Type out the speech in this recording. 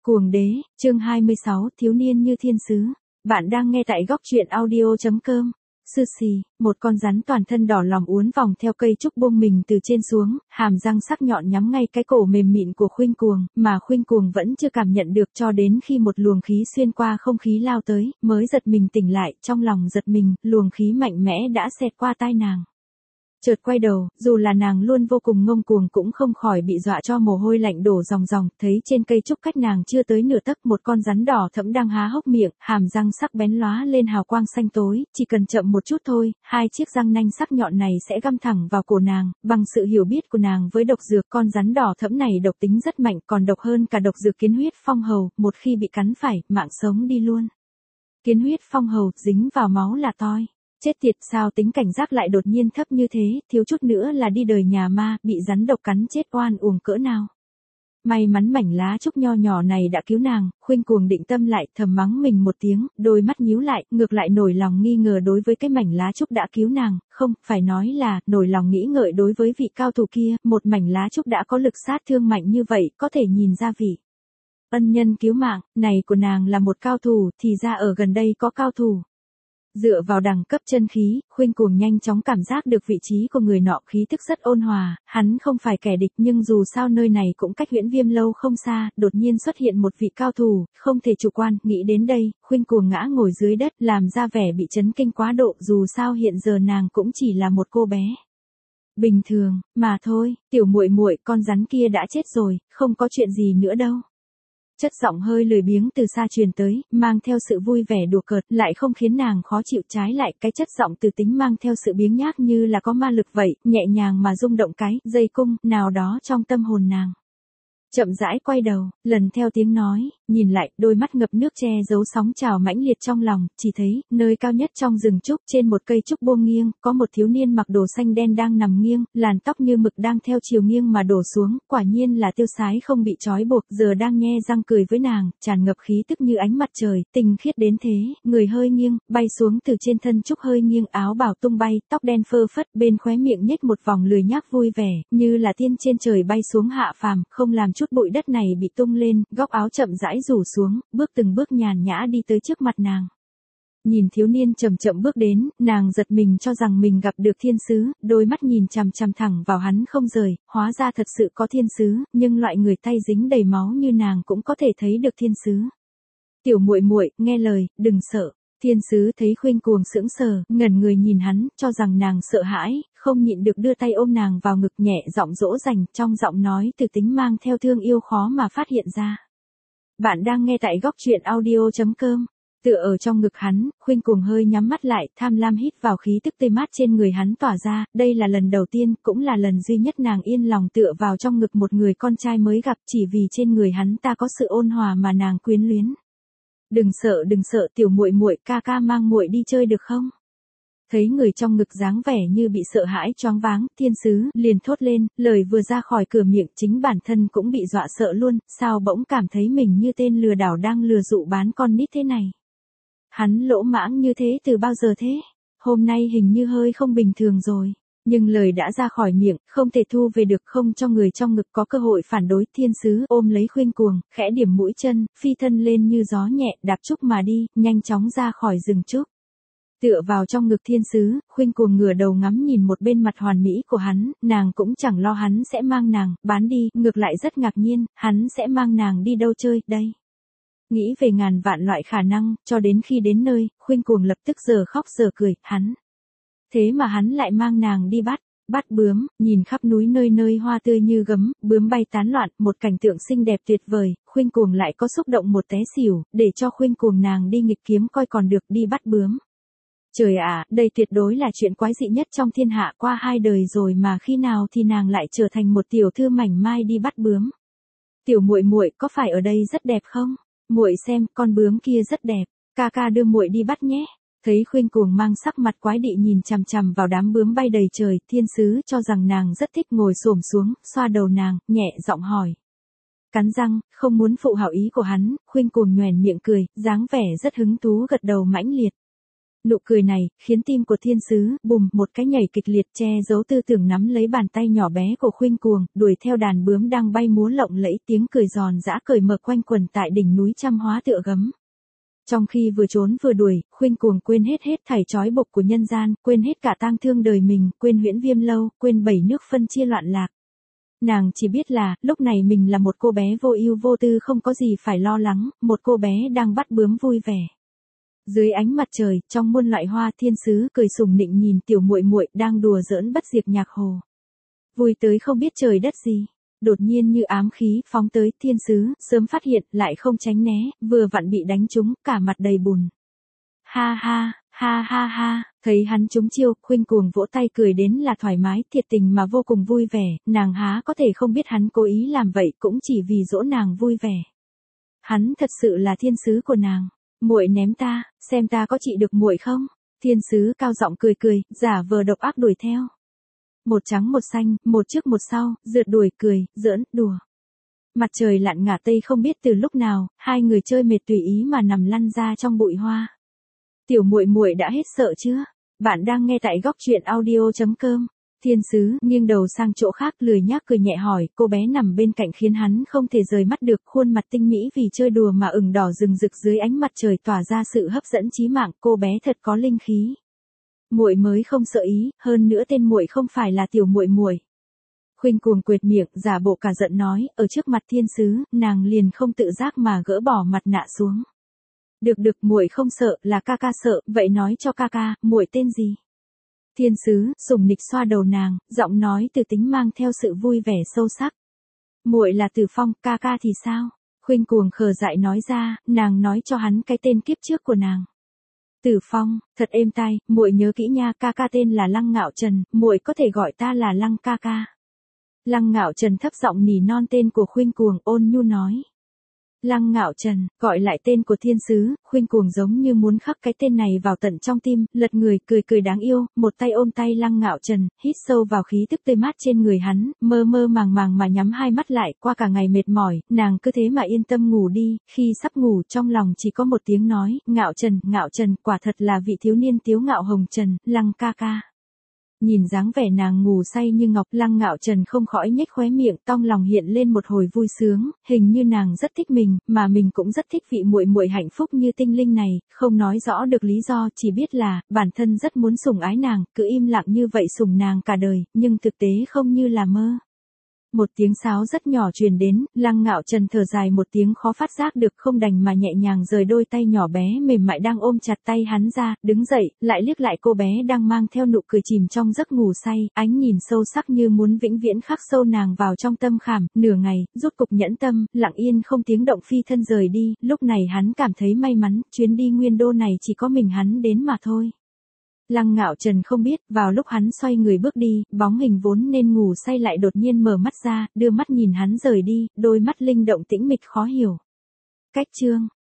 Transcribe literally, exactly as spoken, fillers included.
Cuồng đế, chương hai mươi sáu, thiếu niên như thiên sứ. Bạn đang nghe tại góc truyện audio.com. Sư xì, một con rắn toàn thân đỏ lòm uốn vòng theo cây trúc buông mình từ trên xuống, hàm răng sắc nhọn nhắm ngay cái cổ mềm mịn của Khuynh Cuồng, mà Khuynh Cuồng vẫn chưa cảm nhận được cho đến khi một luồng khí xuyên qua không khí lao tới, mới giật mình tỉnh lại, trong lòng giật mình, luồng khí mạnh mẽ đã xẹt qua tai nàng. Chợt quay đầu, dù là nàng luôn vô cùng ngông cuồng cũng không khỏi bị dọa cho mồ hôi lạnh đổ ròng ròng, thấy trên cây trúc cách nàng chưa tới nửa tấc một con rắn đỏ thẫm đang há hốc miệng, hàm răng sắc bén lóa lên hào quang xanh tối, chỉ cần chậm một chút thôi, hai chiếc răng nanh sắc nhọn này sẽ găm thẳng vào cổ nàng, bằng sự hiểu biết của nàng với độc dược con rắn đỏ thẫm này độc tính rất mạnh, còn độc hơn cả độc dược kiến huyết phong hầu, một khi bị cắn phải, mạng sống đi luôn. Kiến huyết phong hầu, dính vào máu là toi. Chết tiệt, sao tính cảnh giác lại đột nhiên thấp như thế, thiếu chút nữa là đi đời nhà ma, bị rắn độc cắn chết oan uổng cỡ nào. May mắn mảnh lá trúc nho nhỏ này đã cứu nàng, Khuynh Cuồng định tâm lại, thầm mắng mình một tiếng, đôi mắt nhíu lại, ngược lại nổi lòng nghi ngờ đối với cái mảnh lá trúc đã cứu nàng, không, phải nói là, nổi lòng nghĩ ngợi đối với vị cao thủ kia, một mảnh lá trúc đã có lực sát thương mạnh như vậy, có thể nhìn ra vị ân nhân cứu mạng, này của nàng là một cao thủ, thì ra ở gần đây có cao thủ. Dựa vào đẳng cấp chân khí, Khuynh Cuồng nhanh chóng cảm giác được vị trí của người nọ, khí tức rất ôn hòa, hắn không phải kẻ địch nhưng dù sao nơi này cũng cách Huyễn Viêm lâu không xa, đột nhiên xuất hiện một vị cao thủ, không thể chủ quan, nghĩ đến đây, Khuynh Cuồng ngã ngồi dưới đất, làm ra vẻ bị chấn kinh quá độ, dù sao hiện giờ nàng cũng chỉ là một cô bé bình thường, mà thôi, tiểu muội muội, con rắn kia đã chết rồi, không có chuyện gì nữa đâu. Chất giọng hơi lười biếng từ xa truyền tới, mang theo sự vui vẻ đùa cợt, lại không khiến nàng khó chịu, trái lại, cái chất giọng từ tính mang theo sự biếng nhác như là có ma lực vậy, nhẹ nhàng mà rung động cái dây cung nào đó trong tâm hồn nàng. Chậm rãi quay đầu, lần theo tiếng nói, nhìn lại, đôi mắt ngập nước che giấu sóng trào mãnh liệt trong lòng, chỉ thấy, nơi cao nhất trong rừng trúc, trên một cây trúc buông nghiêng, có một thiếu niên mặc đồ xanh đen đang nằm nghiêng, làn tóc như mực đang theo chiều nghiêng mà đổ xuống, quả nhiên là Tiêu Sái không bị trói buộc, giờ đang nhe răng cười với nàng, tràn ngập khí tức như ánh mặt trời, tinh khiết đến thế, người hơi nghiêng, bay xuống từ trên thân trúc hơi nghiêng, áo bào tung bay, tóc đen phơ phất, bên khóe miệng nhếch một vòng lười nhác vui vẻ, như là tiên trên trời bay xuống hạ phàm, không làm chút bụi đất này bị tung lên, góc áo chậm rãi rủ xuống, bước từng bước nhàn nhã đi tới trước mặt nàng. Nhìn thiếu niên chậm chậm bước đến, nàng giật mình cho rằng mình gặp được thiên sứ, đôi mắt nhìn chằm chằm thẳng vào hắn không rời, hóa ra thật sự có thiên sứ, nhưng loại người tay dính đầy máu như nàng cũng có thể thấy được thiên sứ. Tiểu muội muội, nghe lời, đừng sợ. Thiên sứ thấy Khuynh Cuồng sững sờ, ngẩn người nhìn hắn, cho rằng nàng sợ hãi, không nhịn được đưa tay ôm nàng vào ngực, nhẹ giọng dỗ dành, trong giọng nói từ tính mang theo thương yêu khó mà phát hiện ra. Bạn đang nghe tại góc truyện audio.com. Tựa ở trong ngực hắn, Khuynh Cuồng hơi nhắm mắt lại, tham lam hít vào khí tức tươi mát trên người hắn tỏa ra, đây là lần đầu tiên, cũng là lần duy nhất nàng yên lòng tựa vào trong ngực một người con trai mới gặp, chỉ vì trên người hắn ta có sự ôn hòa mà nàng quyến luyến. Đừng sợ, đừng sợ, tiểu muội muội, ca ca mang muội đi chơi được không? Thấy người trong ngực dáng vẻ như bị sợ hãi choáng váng, thiên sứ liền thốt lên, lời vừa ra khỏi cửa miệng, chính bản thân cũng bị dọa sợ luôn, sao bỗng cảm thấy mình như tên lừa đảo đang lừa dụ bán con nít thế này. Hắn lỗ mãng như thế từ bao giờ thế? Hôm nay hình như hơi không bình thường rồi. Nhưng lời đã ra khỏi miệng, không thể thu về được, không cho người trong ngực có cơ hội phản đối. Thiên sứ ôm lấy Khuynh Cuồng, khẽ điểm mũi chân, phi thân lên như gió nhẹ, đạp trúc mà đi, nhanh chóng ra khỏi rừng trúc. Tựa vào trong ngực thiên sứ, Khuynh Cuồng ngửa đầu ngắm nhìn một bên mặt hoàn mỹ của hắn, nàng cũng chẳng lo hắn sẽ mang nàng, bán đi, ngược lại rất ngạc nhiên, hắn sẽ mang nàng đi đâu chơi, đây. Nghĩ về ngàn vạn loại khả năng, cho đến khi đến nơi, Khuynh Cuồng lập tức giờ khóc giờ cười, hắn. Thế mà hắn lại mang nàng đi bắt, bắt bướm, nhìn khắp núi nơi nơi hoa tươi như gấm, bướm bay tán loạn, một cảnh tượng xinh đẹp tuyệt vời, Khuynh Cuồng lại có xúc động một té xỉu, để cho Khuynh Cuồng nàng đi nghịch kiếm coi còn được đi bắt bướm. Trời ạ, đây tuyệt đối là chuyện quái dị nhất trong thiên hạ, qua hai đời rồi mà khi nào thì nàng lại trở thành một tiểu thư mảnh mai đi bắt bướm. Tiểu muội muội, có phải ở đây rất đẹp không? Muội xem, con bướm kia rất đẹp, ca ca đưa muội đi bắt nhé. Thấy Khuynh Cuồng mang sắc mặt quái dị nhìn chằm chằm vào đám bướm bay đầy trời, thiên sứ cho rằng nàng rất thích, ngồi xổm xuống, xoa đầu nàng, nhẹ giọng hỏi. Cắn răng, không muốn phụ hảo ý của hắn, Khuynh Cuồng nhoẻn miệng cười, dáng vẻ rất hứng thú gật đầu mãnh liệt. Nụ cười này, khiến tim của thiên sứ, bùm, một cái nhảy kịch liệt che giấu tư tưởng nắm lấy bàn tay nhỏ bé của Khuynh Cuồng, đuổi theo đàn bướm đang bay múa lộng lẫy, tiếng cười giòn giã cởi mở quanh quần tại đỉnh núi trăm hóa tựa gấm. Trong khi vừa trốn vừa đuổi, Khuynh Cuồng quên hết hết thảy trói buộc của nhân gian, quên hết cả tang thương đời mình, quên huyễn viêm lâu, quên bảy nước phân chia loạn lạc. Nàng chỉ biết là, lúc này mình là một cô bé vô ưu vô tư không có gì phải lo lắng, một cô bé đang bắt bướm vui vẻ. Dưới ánh mặt trời, trong muôn loại hoa, thiên sứ cười sùng nịnh nhìn tiểu muội muội đang đùa giỡn bất diệt nhạc hồ. Vui tới không biết trời đất gì. Đột nhiên như ám khí phóng tới, thiên sứ sớm phát hiện, lại không tránh né, vừa vặn bị đánh trúng, cả mặt đầy bùn. Ha ha, ha ha ha, thấy hắn trúng chiêu, Khuynh Cuồng vỗ tay cười đến là thoải mái, thiệt tình mà vô cùng vui vẻ, nàng há có thể không biết hắn cố ý làm vậy, cũng chỉ vì dỗ nàng vui vẻ. Hắn thật sự là thiên sứ của nàng. Muội ném ta, xem ta có trị được muội không? Thiên sứ cao giọng cười cười, giả vờ độc ác đuổi theo. Một trắng một xanh, một trước một sau, rượt đuổi cười, giỡn, đùa. Mặt trời lặn ngả tây không biết từ lúc nào, hai người chơi mệt tùy ý mà nằm lăn ra trong bụi hoa. Tiểu muội muội đã hết sợ chưa? Bạn đang nghe tại góc truyện audio chấm com. Thiên sứ nghiêng đầu sang chỗ khác, lười nhác cười nhẹ hỏi, cô bé nằm bên cạnh khiến hắn không thể rời mắt được, khuôn mặt tinh mỹ vì chơi đùa mà ửng đỏ rừng rực dưới ánh mặt trời tỏa ra sự hấp dẫn chí mạng, cô bé thật có linh khí. Muội mới không sợ ý, hơn nữa tên muội không phải là tiểu muội muội. Khuynh Cuồng quệt miệng, giả bộ cả giận nói, ở trước mặt thiên sứ, nàng liền không tự giác mà gỡ bỏ mặt nạ xuống. Được được, muội không sợ, là ca ca sợ, vậy nói cho ca ca, muội tên gì? Thiên sứ sùng nịch xoa đầu nàng, giọng nói từ tính mang theo sự vui vẻ sâu sắc. Muội là Tử Phong, ca ca thì sao? Khuynh Cuồng khờ dại nói ra, nàng nói cho hắn cái tên kiếp trước của nàng. Tử Phong, thật êm tai, muội nhớ kỹ nha, ca ca tên là Lăng Ngạo Trần, muội có thể gọi ta là Lăng ca ca. Lăng Ngạo Trần thấp giọng nỉ non tên của Khuynh Cuồng, ôn nhu nói. Lăng Ngạo Trần, gọi lại tên của thiên sứ, Khuynh Cuồng giống như muốn khắc cái tên này vào tận trong tim, lật người, cười cười đáng yêu, một tay ôm tay Lăng Ngạo Trần, hít sâu vào khí tức tươi mát trên người hắn, mơ mơ màng màng mà nhắm hai mắt lại, qua cả ngày mệt mỏi, nàng cứ thế mà yên tâm ngủ đi, khi sắp ngủ trong lòng chỉ có một tiếng nói, Ngạo Trần, Ngạo Trần, quả thật là vị thiếu niên tiếu ngạo hồng trần, Lăng ca ca. Nhìn dáng vẻ nàng ngủ say như ngọc, Lăng Ngạo Trần không khỏi nhếch khóe miệng, trong lòng hiện lên một hồi vui sướng, hình như nàng rất thích mình, mà mình cũng rất thích vị muội muội hạnh phúc như tinh linh này, không nói rõ được lý do, chỉ biết là bản thân rất muốn sủng ái nàng, cứ im lặng như vậy sủng nàng cả đời, nhưng thực tế không như là mơ. Một tiếng sáo rất nhỏ truyền đến, Lăng Ngạo Trần thở dài một tiếng khó phát giác được, không đành mà nhẹ nhàng rời đôi tay nhỏ bé mềm mại đang ôm chặt tay hắn ra, đứng dậy, lại liếc lại cô bé đang mang theo nụ cười chìm trong giấc ngủ say, ánh nhìn sâu sắc như muốn vĩnh viễn khắc sâu nàng vào trong tâm khảm, nửa ngày, rút cục nhẫn tâm, lặng yên không tiếng động phi thân rời đi, lúc này hắn cảm thấy may mắn, chuyến đi Nguyên Đô này chỉ có mình hắn đến mà thôi. Lăng Ngạo Trần không biết, vào lúc hắn xoay người bước đi, bóng hình vốn nên ngủ say lại đột nhiên mở mắt ra, đưa mắt nhìn hắn rời đi, đôi mắt linh động tĩnh mịch khó hiểu. Cách chương